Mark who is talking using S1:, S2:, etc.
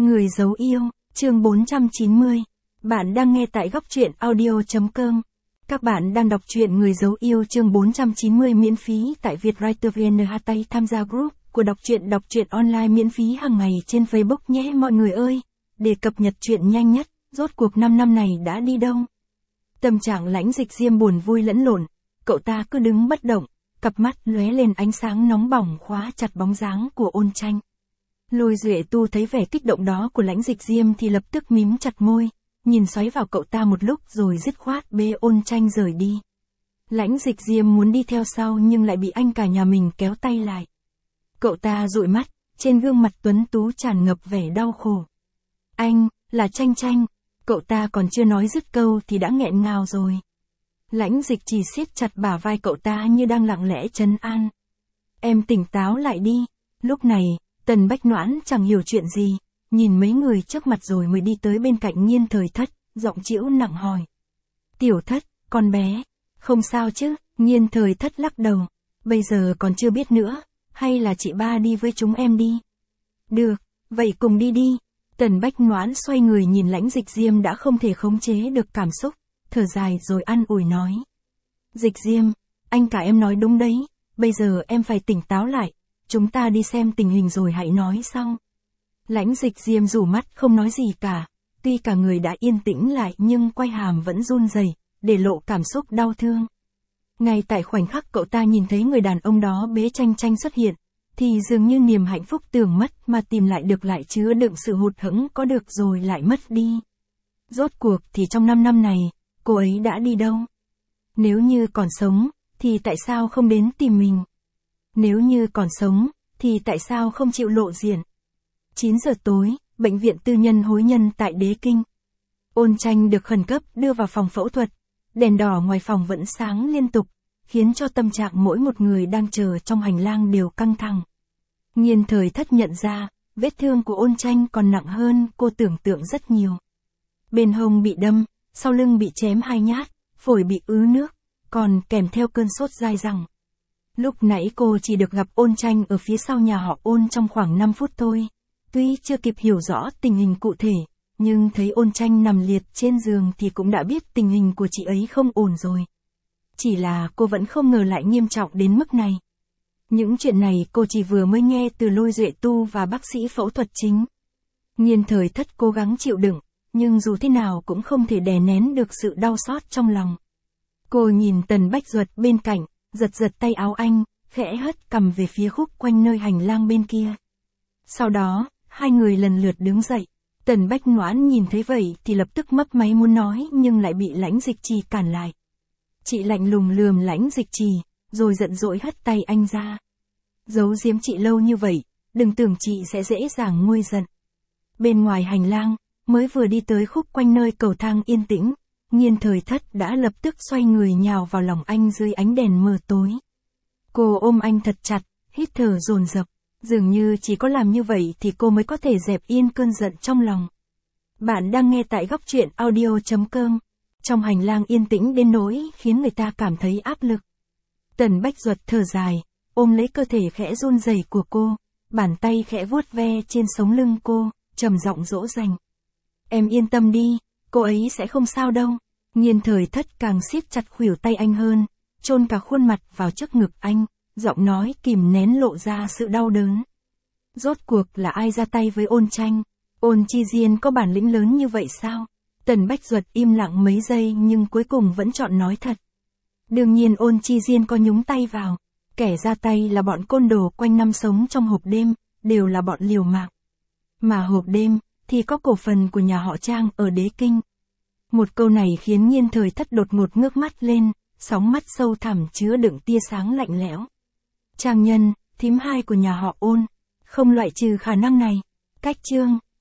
S1: Người giấu yêu, chương 490. Bạn đang nghe tại góc truyện audio.com. Các bạn đang đọc truyện Người giấu yêu chương 490 miễn phí tại Vietwriter VN. Tham gia group của đọc truyện online miễn phí hàng ngày trên Facebook nhé mọi người ơi. Để cập nhật truyện nhanh nhất, rốt cuộc 5 năm này đã đi đâu? Tâm trạng Lãnh Dịch Diêm buồn vui lẫn lộn, cậu ta cứ đứng bất động, cặp mắt lóe lên ánh sáng nóng bỏng khóa chặt bóng dáng của Ôn Tranh. Lôi Duệ Tu thấy vẻ kích động đó của Lãnh Dịch Diêm thì lập tức mím chặt môi, nhìn xoáy vào cậu ta một lúc rồi dứt khoát bế Ôn Tranh rời đi. Lãnh Dịch Diêm muốn đi theo sau nhưng lại bị anh cả nhà mình kéo tay lại. Cậu ta dụi mắt, trên gương mặt tuấn tú tràn ngập vẻ đau khổ. Anh, là Tranh Tranh, cậu ta còn chưa nói dứt câu thì đã nghẹn ngào rồi. Lãnh Dịch chỉ siết chặt bả vai cậu ta như đang lặng lẽ trấn an. Em tỉnh táo lại đi. Lúc này, Tần Bách Noãn chẳng hiểu chuyện gì, nhìn mấy người trước mặt rồi mới đi tới bên cạnh Nhiên Thời Thất, giọng trĩu nặng hỏi. Tiểu Thất, con bé, không sao chứ? Nhiên Thời Thất lắc đầu. Bây giờ còn chưa biết nữa, hay là chị ba đi với chúng em đi? Được, vậy cùng đi đi. Tần Bách Noãn xoay người nhìn Lãnh Dịch Diêm đã không thể khống chế được cảm xúc, thở dài rồi an ủi nói. Dịch Diêm, anh cả em nói đúng đấy, bây giờ em phải tỉnh táo lại, chúng ta đi xem tình hình rồi hãy nói sau. Lãnh Dịch Diêm rủ mắt không nói gì cả, tuy cả người đã yên tĩnh lại nhưng quai hàm vẫn run rẩy, để lộ cảm xúc đau thương. Ngay tại khoảnh khắc cậu ta nhìn thấy người đàn ông đó bế Tranh Tranh xuất hiện, thì dường như niềm hạnh phúc tưởng mất mà tìm lại được lại chứa đựng sự hụt hẫng có được rồi lại mất đi. Rốt cuộc thì trong 5 năm này, cô ấy đã đi đâu? Nếu như còn sống, thì tại sao không đến tìm mình? Nếu như còn sống, thì tại sao không chịu lộ diện? 9 giờ tối, bệnh viện tư nhân Hối Nhân tại Đế Kinh. Ôn Tranh được khẩn cấp đưa vào phòng phẫu thuật, đèn đỏ ngoài phòng vẫn sáng liên tục, khiến cho tâm trạng mỗi một người đang chờ trong hành lang đều căng thẳng. Nhiên Thời Thất nhận ra, vết thương của Ôn Tranh còn nặng hơn cô tưởng tượng rất nhiều. Bên hông bị đâm, sau lưng bị chém 2 nhát, phổi bị ứ nước, còn kèm theo cơn sốt dai dẳng. Lúc nãy cô chỉ được gặp Ôn Tranh ở phía sau nhà họ Ôn trong khoảng 5 phút thôi. Tuy chưa kịp hiểu rõ tình hình cụ thể, nhưng thấy Ôn Tranh nằm liệt trên giường thì cũng đã biết tình hình của chị ấy không ổn rồi. Chỉ là cô vẫn không ngờ lại nghiêm trọng đến mức này. Những chuyện này cô chỉ vừa mới nghe từ Lôi Duệ Tu và bác sĩ phẫu thuật chính. Nhiên Thời Thất cố gắng chịu đựng, nhưng dù thế nào cũng không thể đè nén được sự đau xót trong lòng. Cô nhìn Tần Bách Duật bên cạnh, giật giật tay áo anh, khẽ hất cằm về phía khúc quanh nơi hành lang bên kia. Sau đó, hai người lần lượt đứng dậy. Tần Bách Noãn nhìn thấy vậy thì lập tức mấp máy muốn nói nhưng lại bị Lãnh Dịch Trì cản lại. Chị lạnh lùng lườm Lãnh Dịch Trì, rồi giận dỗi hất tay anh ra. Giấu giếm chị lâu như vậy, đừng tưởng chị sẽ dễ dàng nguôi giận. Bên ngoài hành lang, mới vừa đi tới khúc quanh nơi cầu thang yên tĩnh, Nhiên Thời Thất đã lập tức xoay người nhào vào lòng anh dưới ánh đèn mờ tối. Cô ôm anh thật chặt, hít thở dồn dập, dường như chỉ có làm như vậy thì cô mới có thể dẹp yên cơn giận trong lòng. Bạn đang nghe tại góc truyện audio.com. Trong hành lang yên tĩnh đến nỗi khiến người ta cảm thấy áp lực. Tần Bách Duật thở dài, ôm lấy cơ thể khẽ run rẩy của cô, bàn tay khẽ vuốt ve trên sống lưng cô, trầm giọng dỗ dành. Em yên tâm đi, cô ấy sẽ không sao đâu. Nhiên Thời Thất càng siết chặt khuỷu tay anh hơn, chôn cả khuôn mặt vào trước ngực anh, giọng nói kìm nén lộ ra sự đau đớn. Rốt cuộc là ai ra tay với Ôn Tranh? Ôn Chi Diên có bản lĩnh lớn như vậy sao? Tần Bách Duật im lặng mấy giây nhưng cuối cùng vẫn chọn nói thật. Đương nhiên Ôn Chi Diên có nhúng tay vào. Kẻ ra tay là bọn côn đồ quanh năm sống trong hộp đêm, đều là bọn liều mạng. Mà hộp đêm, thì có cổ phần của nhà họ Trang ở Đế Kinh. Một câu này khiến Nhiên Thời Thất đột ngột ngước mắt lên, sóng mắt sâu thẳm chứa đựng tia sáng lạnh lẽo. Trang Nhân, thím hai của nhà họ Ôn, không loại trừ khả năng này. Cách chương